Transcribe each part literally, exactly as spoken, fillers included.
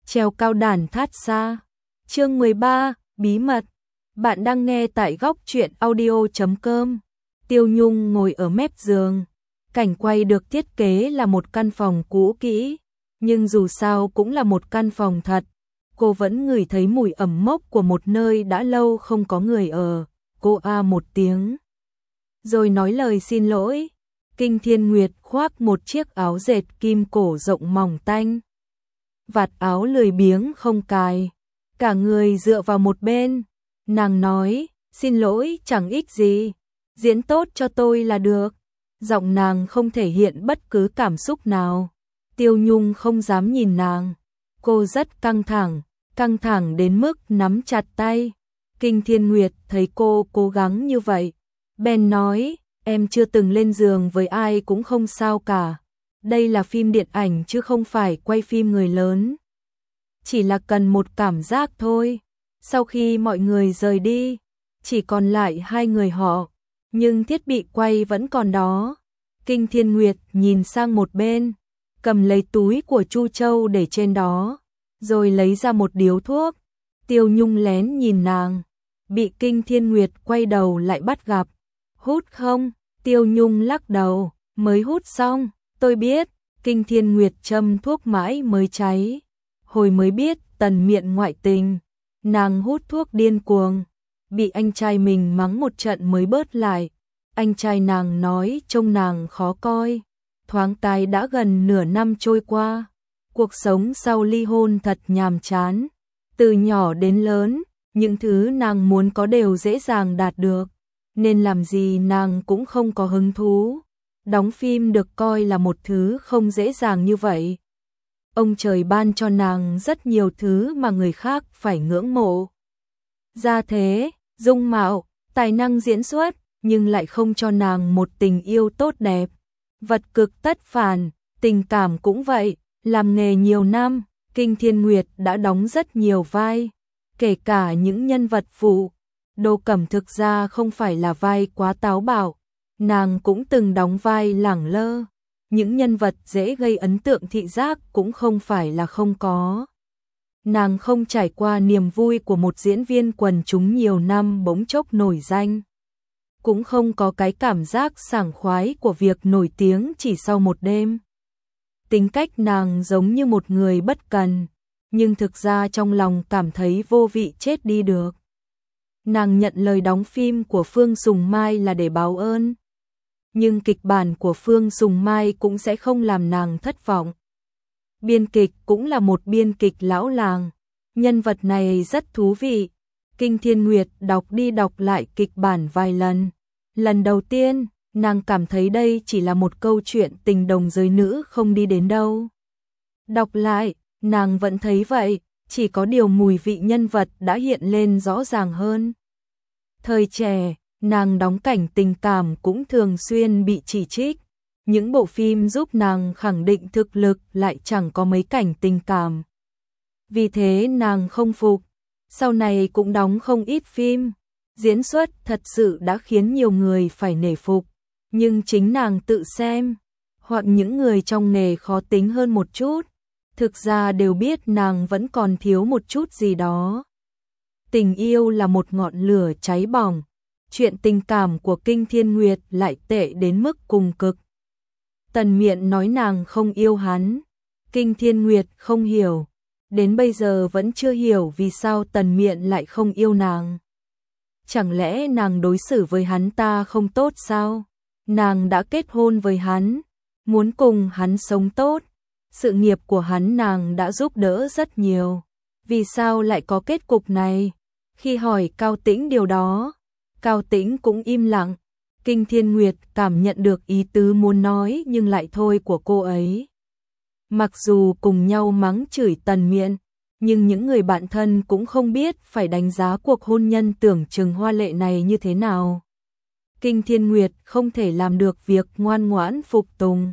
treo cao đàn thát xa. Chương mười ba, bí mật. Bạn đang nghe tại góc truyện audio chấm com. Tiêu Nhung ngồi ở mép giường. Cảnh quay được thiết kế là một căn phòng cũ kỹ, nhưng dù sao cũng là một căn phòng thật. Cô vẫn ngửi thấy mùi ẩm mốc của một nơi đã lâu không có người ở. Cô a một tiếng, rồi nói lời xin lỗi. Kinh Thiên Nguyệt khoác một chiếc áo dệt kim cổ rộng mỏng tanh. Vạt áo lười biếng không cài, cả người dựa vào một bên. Nàng nói, xin lỗi chẳng ích gì, diễn tốt cho tôi là được. Giọng nàng không thể hiện bất cứ cảm xúc nào. Tiêu Nhung không dám nhìn nàng. Cô rất căng thẳng, căng thẳng đến mức nắm chặt tay. Kinh Thiên Nguyệt thấy cô cố gắng như vậy, bèn nói, em chưa từng lên giường với ai cũng không sao cả. Đây là phim điện ảnh chứ không phải quay phim người lớn. Chỉ là cần một cảm giác thôi. Sau khi mọi người rời đi, chỉ còn lại hai người họ, nhưng thiết bị quay vẫn còn đó. Kinh Thiên Nguyệt nhìn sang một bên, cầm lấy túi của Chu Châu để trên đó, rồi lấy ra một điếu thuốc. Tiêu Nhung lén nhìn nàng, bị Kinh Thiên Nguyệt quay đầu lại bắt gặp. Hút không? Tiêu Nhung lắc đầu, mới hút xong, tôi biết. Kinh Thiên Nguyệt châm thuốc mãi mới cháy. Hồi mới biết Tần Miện ngoại tình, nàng hút thuốc điên cuồng, bị anh trai mình mắng một trận mới bớt lại. Anh trai nàng nói trông nàng khó coi. Thoáng cái đã gần nửa năm trôi qua. Cuộc sống sau ly hôn thật nhàm chán. Từ nhỏ đến lớn, những thứ nàng muốn có đều dễ dàng đạt được, nên làm gì nàng cũng không có hứng thú. Đóng phim được coi là một thứ không dễ dàng như vậy. Ông trời ban cho nàng rất nhiều thứ mà người khác phải ngưỡng mộ. Gia thế, dung mạo, tài năng diễn xuất, nhưng lại không cho nàng một tình yêu tốt đẹp. Vật cực tất phản, tình cảm cũng vậy. Làm nghề nhiều năm, Kinh Thiên Nguyệt đã đóng rất nhiều vai, kể cả những nhân vật phụ. Đô Cẩm thực ra không phải là vai quá táo bạo, nàng cũng từng đóng vai lẳng lơ. Những nhân vật dễ gây ấn tượng thị giác cũng không phải là không có. Nàng không trải qua niềm vui của một diễn viên quần chúng nhiều năm bỗng chốc nổi danh, cũng không có cái cảm giác sảng khoái của việc nổi tiếng chỉ sau một đêm. Tính cách nàng giống như một người bất cần, nhưng thực ra trong lòng cảm thấy vô vị chết đi được. Nàng nhận lời đóng phim của Phương Sùng Mai là để báo ơn, nhưng kịch bản của Phương Sùng Mai cũng sẽ không làm nàng thất vọng. Biên kịch cũng là một biên kịch lão làng, nhân vật này rất thú vị. Kinh Thiên Nguyệt đọc đi đọc lại kịch bản vài lần. Lần đầu tiên, nàng cảm thấy đây chỉ là một câu chuyện tình đồng giới nữ không đi đến đâu. Đọc lại, nàng vẫn thấy vậy, chỉ có điều mùi vị nhân vật đã hiện lên rõ ràng hơn. Thời trẻ, nàng đóng cảnh tình cảm cũng thường xuyên bị chỉ trích. Những bộ phim giúp nàng khẳng định thực lực lại chẳng có mấy cảnh tình cảm. Vì thế nàng không phục. Sau này cũng đóng không ít phim. Diễn xuất thật sự đã khiến nhiều người phải nể phục. Nhưng chính nàng tự xem, hoặc những người trong nghề khó tính hơn một chút, thực ra đều biết nàng vẫn còn thiếu một chút gì đó. Tình yêu là một ngọn lửa cháy bỏng. Chuyện tình cảm của Kinh Thiên Nguyệt lại tệ đến mức cùng cực. Tần Miện nói nàng không yêu hắn. Kinh Thiên Nguyệt không hiểu. Đến bây giờ vẫn chưa hiểu vì sao Tần Miện lại không yêu nàng. Chẳng lẽ nàng đối xử với hắn ta không tốt sao? Nàng đã kết hôn với hắn, muốn cùng hắn sống tốt. Sự nghiệp của hắn nàng đã giúp đỡ rất nhiều. Vì sao lại có kết cục này? Khi hỏi Cao Tĩnh điều đó, Cao Tĩnh cũng im lặng. Kinh Thiên Nguyệt cảm nhận được ý tứ muốn nói nhưng lại thôi của cô ấy. Mặc dù cùng nhau mắng chửi Tần Miện, nhưng những người bạn thân cũng không biết phải đánh giá cuộc hôn nhân tưởng chừng hoa lệ này như thế nào. Kinh Thiên Nguyệt không thể làm được việc ngoan ngoãn phục tùng.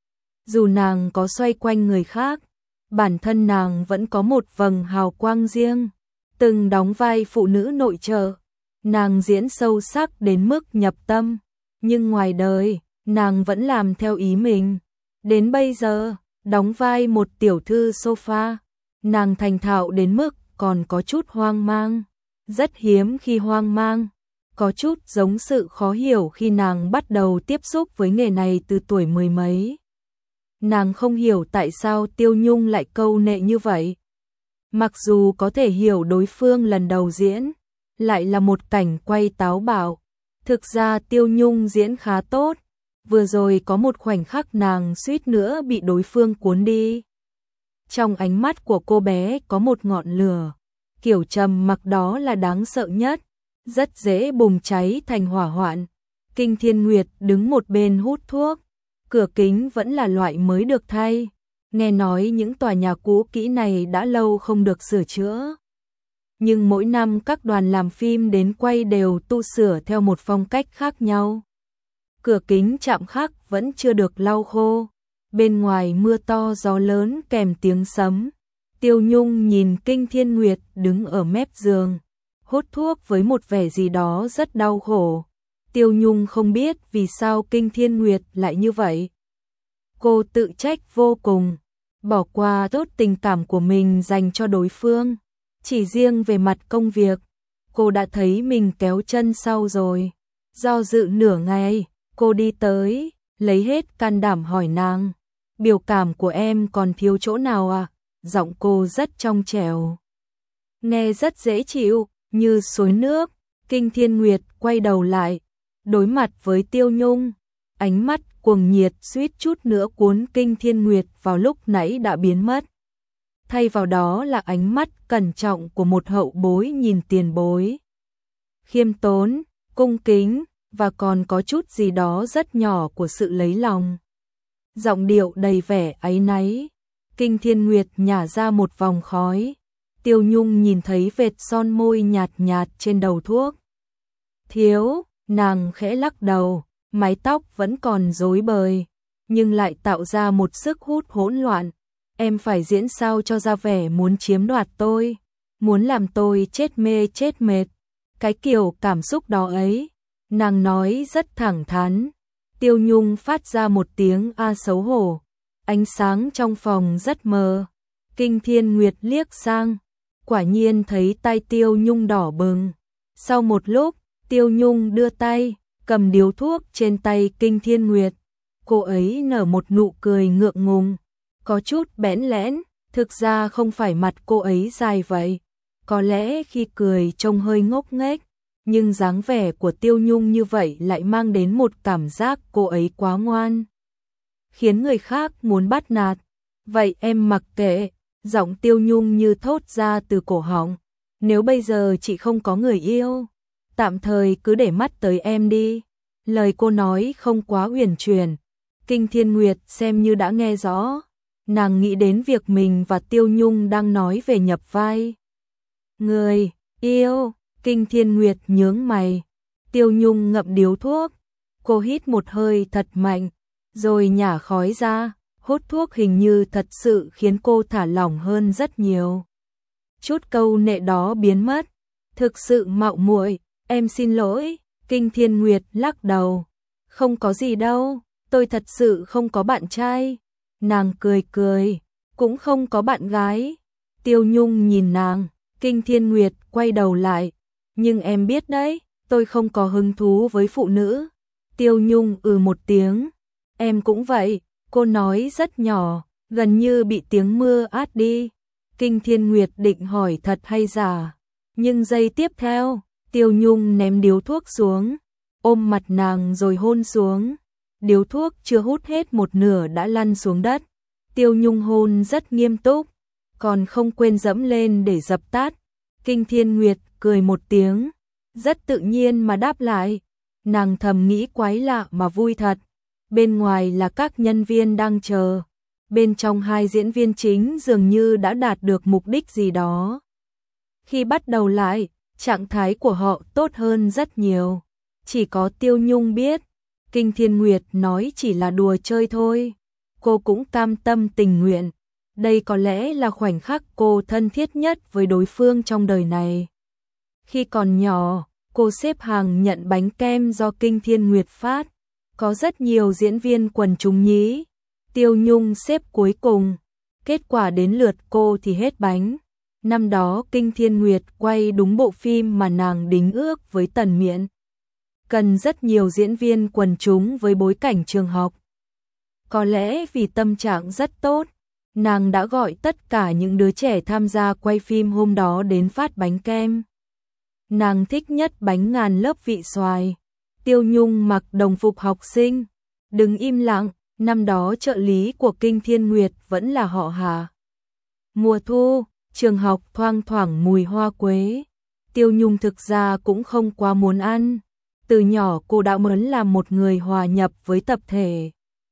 Dù nàng có xoay quanh người khác, bản thân nàng vẫn có một vầng hào quang riêng. Từng đóng vai phụ nữ nội trợ, nàng diễn sâu sắc đến mức nhập tâm, nhưng ngoài đời, nàng vẫn làm theo ý mình. Đến bây giờ, đóng vai một tiểu thư sofa, Nàng thành thạo đến mức còn có chút hoang mang, rất hiếm khi hoang mang, có chút giống sự khó hiểu khi nàng bắt đầu tiếp xúc với nghề này từ tuổi mười mấy. Nàng không hiểu tại sao Tiêu Nhung lại câu nệ như vậy. Mặc dù có thể hiểu đối phương lần đầu diễn, lại là một cảnh quay táo bạo. Thực ra Tiêu Nhung diễn khá tốt, vừa rồi có một khoảnh khắc nàng suýt nữa bị đối phương cuốn đi. Trong ánh mắt của cô bé có một ngọn lửa, kiểu trầm mặc đó là đáng sợ nhất, rất dễ bùng cháy thành hỏa hoạn. Kinh Thiên Nguyệt đứng một bên hút thuốc, cửa kính vẫn là loại mới được thay. Nghe nói những tòa nhà cũ kỹ này đã lâu không được sửa chữa. Nhưng mỗi năm các đoàn làm phim đến quay đều tu sửa theo một phong cách khác nhau. Cửa kính chạm khắc vẫn chưa được lau khô. Bên ngoài mưa to gió lớn kèm tiếng sấm. Tiêu Nhung nhìn Kinh Thiên Nguyệt đứng ở mép giường, hút thuốc với một vẻ gì đó rất đau khổ. Tiêu Nhung không biết vì sao Kinh Thiên Nguyệt lại như vậy. Cô tự trách vô cùng, bỏ qua tốt tình cảm của mình dành cho đối phương. Chỉ riêng về mặt công việc, cô đã thấy mình kéo chân sau rồi. Do dự nửa ngày, cô đi tới, lấy hết can đảm hỏi nàng. Biểu cảm của em còn thiếu chỗ nào à? Giọng cô rất trong trẻo, nghe rất dễ chịu, như suối nước. Kinh Thiên Nguyệt quay đầu lại, đối mặt với Tiêu Nhung. Ánh mắt cuồng nhiệt suýt chút nữa cuốn Kinh Thiên Nguyệt vào lúc nãy đã biến mất. Thay vào đó là ánh mắt cẩn trọng của một hậu bối nhìn tiền bối. Khiêm tốn, cung kính, và còn có chút gì đó rất nhỏ của sự lấy lòng. Giọng điệu đầy vẻ áy náy. Kinh Thiên Nguyệt nhả ra một vòng khói. Tiêu Nhung nhìn thấy vệt son môi nhạt nhạt trên đầu thuốc. Thiếu, nàng khẽ lắc đầu, mái tóc vẫn còn rối bời, nhưng lại tạo ra một sức hút hỗn loạn. Em phải diễn sao cho ra vẻ muốn chiếm đoạt tôi, muốn làm tôi chết mê chết mệt. Cái kiểu cảm xúc đó ấy, nàng nói rất thẳng thắn. Tiêu Nhung phát ra một tiếng a xấu hổ. Ánh sáng trong phòng rất mờ. Kinh Thiên Nguyệt liếc sang, quả nhiên thấy tay Tiêu Nhung đỏ bừng. Sau một lúc, Tiêu Nhung đưa tay, cầm điếu thuốc trên tay Kinh Thiên Nguyệt. Cô ấy nở một nụ cười ngượng ngùng, có chút bẽn lẽn. Thực ra không phải mặt cô ấy dài vậy, có lẽ khi cười trông hơi ngốc nghếch, nhưng dáng vẻ của Tiêu Nhung như vậy lại mang đến một cảm giác cô ấy quá ngoan, khiến người khác muốn bắt nạt. Vậy em mặc kệ. Giọng Tiêu Nhung như thốt ra từ cổ họng. Nếu bây giờ chị không có người yêu, tạm thời cứ để mắt tới em đi. Lời cô nói không quá uyển chuyển. Kinh Thiên Nguyệt xem như đã nghe rõ. Nàng nghĩ đến việc mình và Tiêu Nhung đang nói về nhập vai. Người yêu. Kinh Thiên Nguyệt nhướng mày. Tiêu Nhung ngậm điếu thuốc. Cô hít một hơi thật mạnh, rồi nhả khói ra. Hút thuốc hình như thật sự khiến cô thả lỏng hơn rất nhiều. Chút câu nệ đó biến mất. Thực sự mạo muội, em xin lỗi. Kinh Thiên Nguyệt lắc đầu. Không có gì đâu, tôi thật sự không có bạn trai. Nàng cười cười, cũng không có bạn gái. Tiêu Nhung nhìn nàng, Kinh Thiên Nguyệt quay đầu lại. Nhưng em biết đấy, tôi không có hứng thú với phụ nữ. Tiêu Nhung ừ một tiếng. Em cũng vậy. Cô nói rất nhỏ, gần như bị tiếng mưa át đi. Kinh Thiên Nguyệt định hỏi thật hay giả, nhưng giây tiếp theo, Tiêu Nhung ném điếu thuốc xuống, ôm mặt nàng rồi hôn xuống. Điếu thuốc chưa hút hết một nửa đã lăn xuống đất. Tiêu Nhung hôn rất nghiêm túc, còn không quên dẫm lên để dập tắt. Kinh Thiên Nguyệt cười một tiếng, rất tự nhiên mà đáp lại. Nàng thầm nghĩ quái lạ mà vui thật. Bên ngoài là các nhân viên đang chờ, bên trong hai diễn viên chính dường như đã đạt được mục đích gì đó. Khi bắt đầu lại, trạng thái của họ tốt hơn rất nhiều. Chỉ có Tiêu Nhung biết, Kinh Thiên Nguyệt nói chỉ là đùa chơi thôi. Cô cũng cam tâm tình nguyện. Đây có lẽ là khoảnh khắc cô thân thiết nhất với đối phương trong đời này. Khi còn nhỏ, cô xếp hàng nhận bánh kem do Kinh Thiên Nguyệt phát. Có rất nhiều diễn viên quần chúng nhí. Tiêu Nhung xếp cuối cùng. Kết quả đến lượt cô thì hết bánh. Năm đó Kinh Thiên Nguyệt quay đúng bộ phim mà nàng đính ước với Tần Miện. Cần rất nhiều diễn viên quần chúng với bối cảnh trường học. Có lẽ vì tâm trạng rất tốt, nàng đã gọi tất cả những đứa trẻ tham gia quay phim hôm đó đến phát bánh kem. Nàng thích nhất bánh ngàn lớp vị xoài. Tiêu Nhung mặc đồng phục học sinh, đừng im lặng, năm đó trợ lý của Kinh Thiên Nguyệt vẫn là họ Hà. Mùa thu, trường học thoang thoảng mùi hoa quế. Tiêu Nhung thực ra cũng không quá muốn ăn. Từ nhỏ cô đã muốn làm một người hòa nhập với tập thể.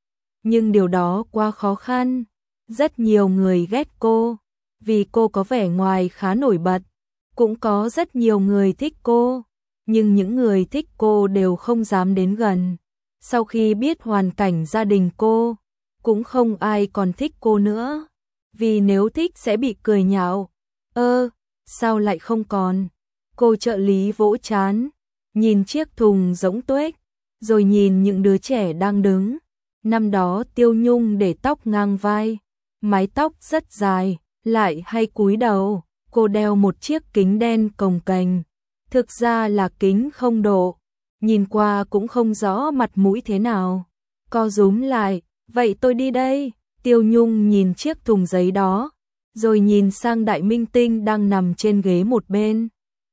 Nhưng điều đó quá khó khăn. Rất nhiều người ghét cô, vì cô có vẻ ngoài khá nổi bật. Cũng có rất nhiều người thích cô, nhưng những người thích cô đều không dám đến gần. Sau khi biết hoàn cảnh gia đình cô, cũng không ai còn thích cô nữa. Vì nếu thích sẽ bị cười nhạo. Ơ, sao lại không còn? Cô trợ lý vỗ trán, nhìn chiếc thùng rỗng tuếch, rồi nhìn những đứa trẻ đang đứng. Năm đó Tiêu Nhung để tóc ngang vai, mái tóc rất dài, lại hay cúi đầu. Cô đeo một chiếc kính đen cồng kềnh, thực ra là kính không độ, nhìn qua cũng không rõ mặt mũi thế nào. Co rúm lại, vậy tôi đi đây. Tiêu Nhung nhìn chiếc thùng giấy đó, rồi nhìn sang Đại Minh Tinh đang nằm trên ghế một bên.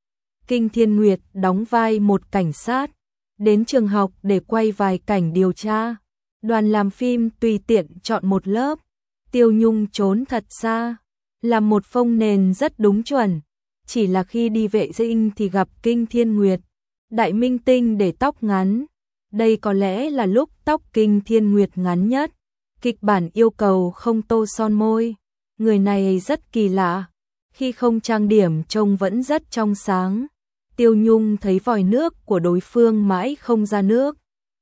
Kinh Thiên Nguyệt đóng vai một cảnh sát, đến trường học để quay vài cảnh điều tra. Đoàn làm phim tùy tiện chọn một lớp, Tiêu Nhung trốn thật xa, làm một phông nền rất đúng chuẩn. Chỉ là khi đi vệ sinh thì gặp Kinh Thiên Nguyệt. Đại Minh Tinh để tóc ngắn, đây có lẽ là lúc tóc Kinh Thiên Nguyệt ngắn nhất. Kịch bản yêu cầu không tô son môi. Người này rất kỳ lạ, khi không trang điểm trông vẫn rất trong sáng. Tiêu Nhung thấy vòi nước của đối phương mãi không ra nước,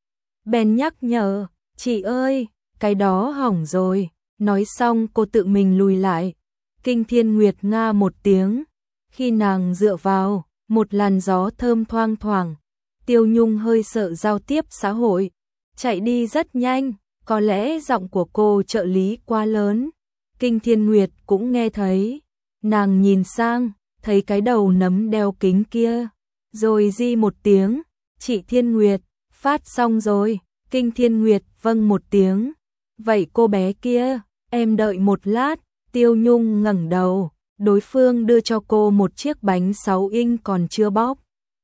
bèn nhắc nhở, chị ơi, cái đó hỏng rồi. Nói xong cô tự mình lùi lại. Kinh Thiên Nguyệt nga một tiếng, khi nàng dựa vào, một làn gió thơm thoang thoảng. Tiêu Nhung hơi sợ giao tiếp xã hội, chạy đi rất nhanh, có lẽ giọng của cô trợ lý quá lớn. Kinh Thiên Nguyệt cũng nghe thấy, nàng nhìn sang, thấy cái đầu nấm đeo kính kia, rồi di một tiếng, chị Thiên Nguyệt, phát xong rồi. Kinh Thiên Nguyệt vâng một tiếng, vậy cô bé kia, em đợi một lát. Tiêu Nhung ngẩng đầu, đối phương đưa cho cô một chiếc bánh sáu inch còn chưa bóc.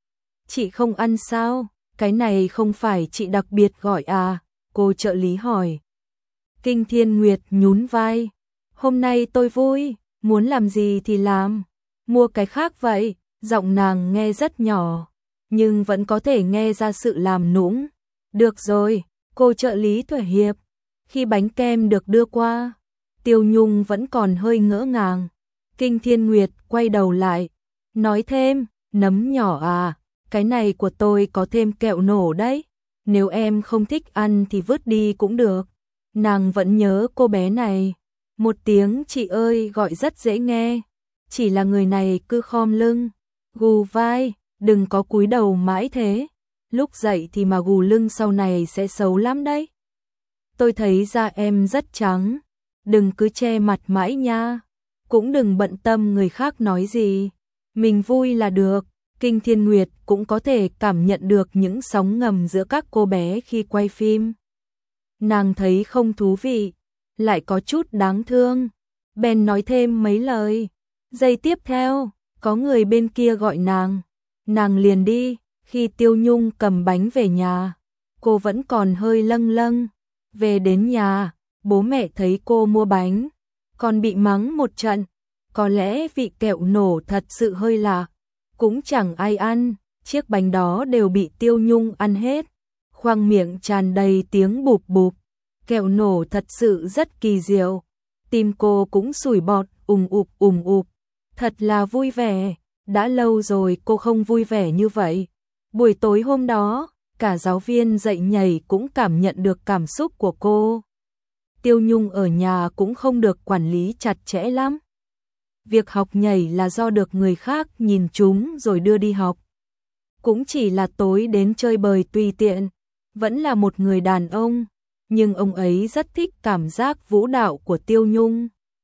Chị không ăn sao? Cái này không phải chị đặc biệt gọi à? Cô trợ lý hỏi. Kinh Thiên Nguyệt nhún vai, hôm nay tôi vui, muốn làm gì thì làm, mua cái khác vậy. Giọng nàng nghe rất nhỏ, nhưng vẫn có thể nghe ra sự làm nũng. Được rồi, cô trợ lý thỏa hiệp. Khi bánh kem được đưa qua, Tiêu Nhung vẫn còn hơi ngỡ ngàng. Kinh Thiên Nguyệt quay đầu lại, nói thêm, nấm nhỏ à, cái này của tôi có thêm kẹo nổ đấy. Nếu em không thích ăn thì vứt đi cũng được. Nàng vẫn nhớ cô bé này. Một tiếng chị ơi gọi rất dễ nghe. Chỉ là người này cứ khom lưng, gù vai, đừng có cúi đầu mãi thế. Lúc dậy thì mà gù lưng sau này sẽ xấu lắm đấy. Tôi thấy da em rất trắng, đừng cứ che mặt mãi nha. Cũng đừng bận tâm người khác nói gì, mình vui là được. Kinh Thiên Nguyệt cũng có thể cảm nhận được những sóng ngầm giữa các cô bé khi quay phim. Nàng thấy không thú vị, lại có chút đáng thương, bèn nói thêm mấy lời. Giây tiếp theo, có người bên kia gọi nàng, nàng liền đi. Khi Tiêu Nhung cầm bánh về nhà, cô vẫn còn hơi lâng lâng. Về đến nhà, bố mẹ thấy cô mua bánh, còn bị mắng một trận. Có lẽ vị kẹo nổ thật sự hơi lạ, cũng chẳng ai ăn, chiếc bánh đó đều bị Tiêu Nhung ăn hết. Khoang miệng tràn đầy tiếng bụp bụp, kẹo nổ thật sự rất kỳ diệu. Tim cô cũng sủi bọt, ùng ụp ùng ụp, thật là vui vẻ, đã lâu rồi cô không vui vẻ như vậy. Buổi tối hôm đó, cả giáo viên dạy nhảy cũng cảm nhận được cảm xúc của cô. Tiêu Nhung ở nhà cũng không được quản lý chặt chẽ lắm. Việc học nhảy là do được người khác nhìn chúng rồi đưa đi học. Cũng chỉ là tối đến chơi bời tùy tiện. Vẫn là một người đàn ông, nhưng ông ấy rất thích cảm giác vũ đạo của Tiêu Nhung.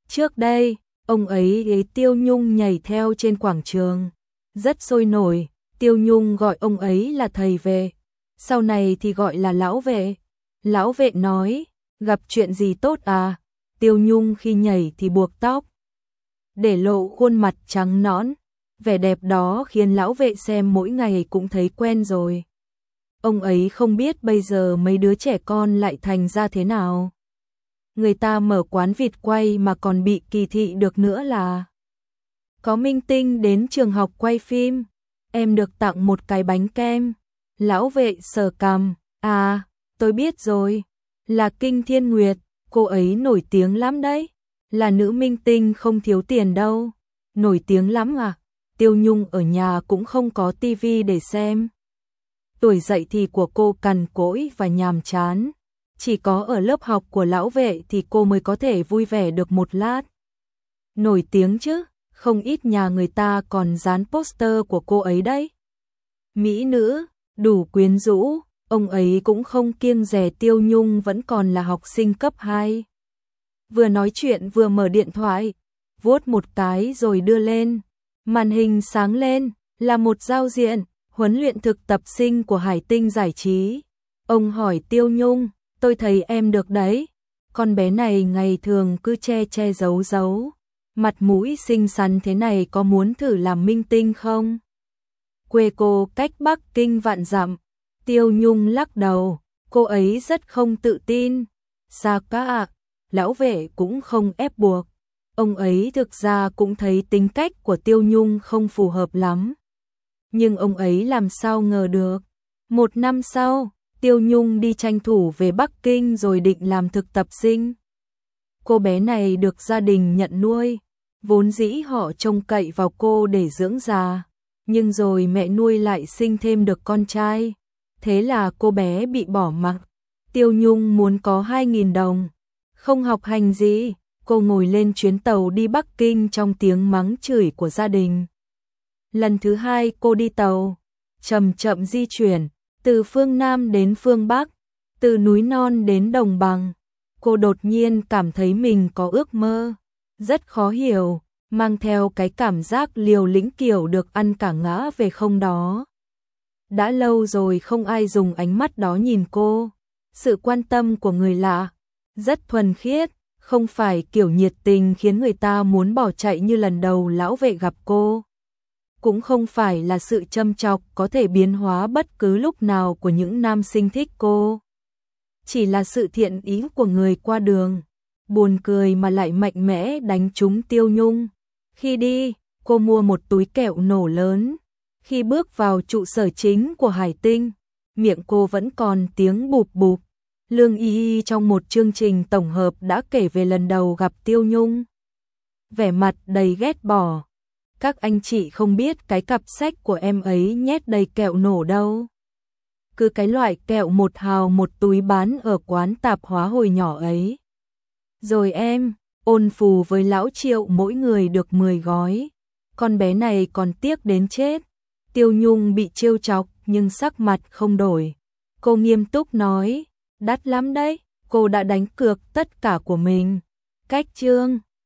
Trước đây, ông ấy ghế Tiêu Nhung nhảy theo trên quảng trường, rất sôi nổi, Tiêu Nhung gọi ông ấy là thầy vệ, sau này thì gọi là lão vệ. Lão vệ nói, gặp chuyện gì tốt à? Tiêu Nhung khi nhảy thì buộc tóc, để lộ khuôn mặt trắng nõn, vẻ đẹp đó khiến lão vệ xem mỗi ngày cũng thấy quen rồi. Ông ấy không biết bây giờ mấy đứa trẻ con lại thành ra thế nào. Người ta mở quán vịt quay mà còn bị kỳ thị được nữa là. Có minh tinh đến trường học quay phim, em được tặng một cái bánh kem. Lão vệ sờ cằm, à, tôi biết rồi, là Kinh Thiên Nguyệt, cô ấy nổi tiếng lắm đấy, là nữ minh tinh không thiếu tiền đâu. Nổi tiếng lắm à? Tiêu Nhung ở nhà cũng không có tivi để xem. Tuổi dậy thì của cô cằn cỗi và nhàm chán, chỉ có ở lớp học của lão vệ thì cô mới có thể vui vẻ được một lát. Nổi tiếng chứ, không ít nhà người ta còn dán poster của cô ấy đấy. Mỹ nữ, đủ quyến rũ, ông ấy cũng không kiêng dè Tiêu Nhung vẫn còn là học sinh cấp hai. Vừa nói chuyện vừa mở điện thoại, vuốt một cái rồi đưa lên. Màn hình sáng lên, là một giao diện, huấn luyện thực tập sinh của Hải Tinh Giải trí. Ông hỏi Tiêu Nhung, tôi thấy em được đấy. Con bé này ngày thường cứ che che giấu giấu. Mặt mũi xinh xắn thế này có muốn thử làm minh tinh không? Quê cô cách Bắc Kinh vạn dặm. Tiêu Nhung lắc đầu, cô ấy rất không tự tin. Sao cả, lão vệ cũng không ép buộc. Ông ấy thực ra cũng thấy tính cách của Tiêu Nhung không phù hợp lắm. Nhưng ông ấy làm sao ngờ được. Một năm sau, Tiêu Nhung đi tranh thủ về Bắc Kinh rồi định làm thực tập sinh. Cô bé này được gia đình nhận nuôi, vốn dĩ họ trông cậy vào cô để dưỡng già. Nhưng rồi mẹ nuôi lại sinh thêm được con trai. Thế là cô bé bị bỏ mặc. Tiêu Nhung muốn có hai nghìn đồng. Không học hành gì, cô ngồi lên chuyến tàu đi Bắc Kinh trong tiếng mắng chửi của gia đình. Lần thứ hai cô đi tàu, chậm chậm di chuyển, từ phương Nam đến phương Bắc, từ núi non đến đồng bằng. Cô đột nhiên cảm thấy mình có ước mơ, rất khó hiểu, mang theo cái cảm giác liều lĩnh kiểu được ăn cả ngã về không đó. Đã lâu rồi không ai dùng ánh mắt đó nhìn cô, sự quan tâm của người lạ, rất thuần khiết, không phải kiểu nhiệt tình khiến người ta muốn bỏ chạy như lần đầu lão vệ gặp cô. Cũng không phải là sự châm chọc có thể biến hóa bất cứ lúc nào của những nam sinh thích cô. Chỉ là sự thiện ý của người qua đường, buồn cười mà lại mạnh mẽ đánh trúng Tiêu Nhung. Khi đi, cô mua một túi kẹo nổ lớn. Khi bước vào trụ sở chính của Hải Tinh, miệng cô vẫn còn tiếng bụp bụp. Lương Y Y trong một chương trình tổng hợp đã kể về lần đầu gặp Tiêu Nhung. Vẻ mặt đầy ghét bỏ. Các anh chị không biết cái cặp sách của em ấy nhét đầy kẹo nổ đâu. Cứ cái loại kẹo một hào một túi bán ở quán tạp hóa hồi nhỏ ấy. Rồi em, ôn phù với lão Triệu mỗi người được mười gói. Con bé này còn tiếc đến chết. Tiêu Nhung bị trêu chọc nhưng sắc mặt không đổi. Cô nghiêm túc nói, đắt lắm đấy, cô đã đánh cược tất cả của mình. Cách chương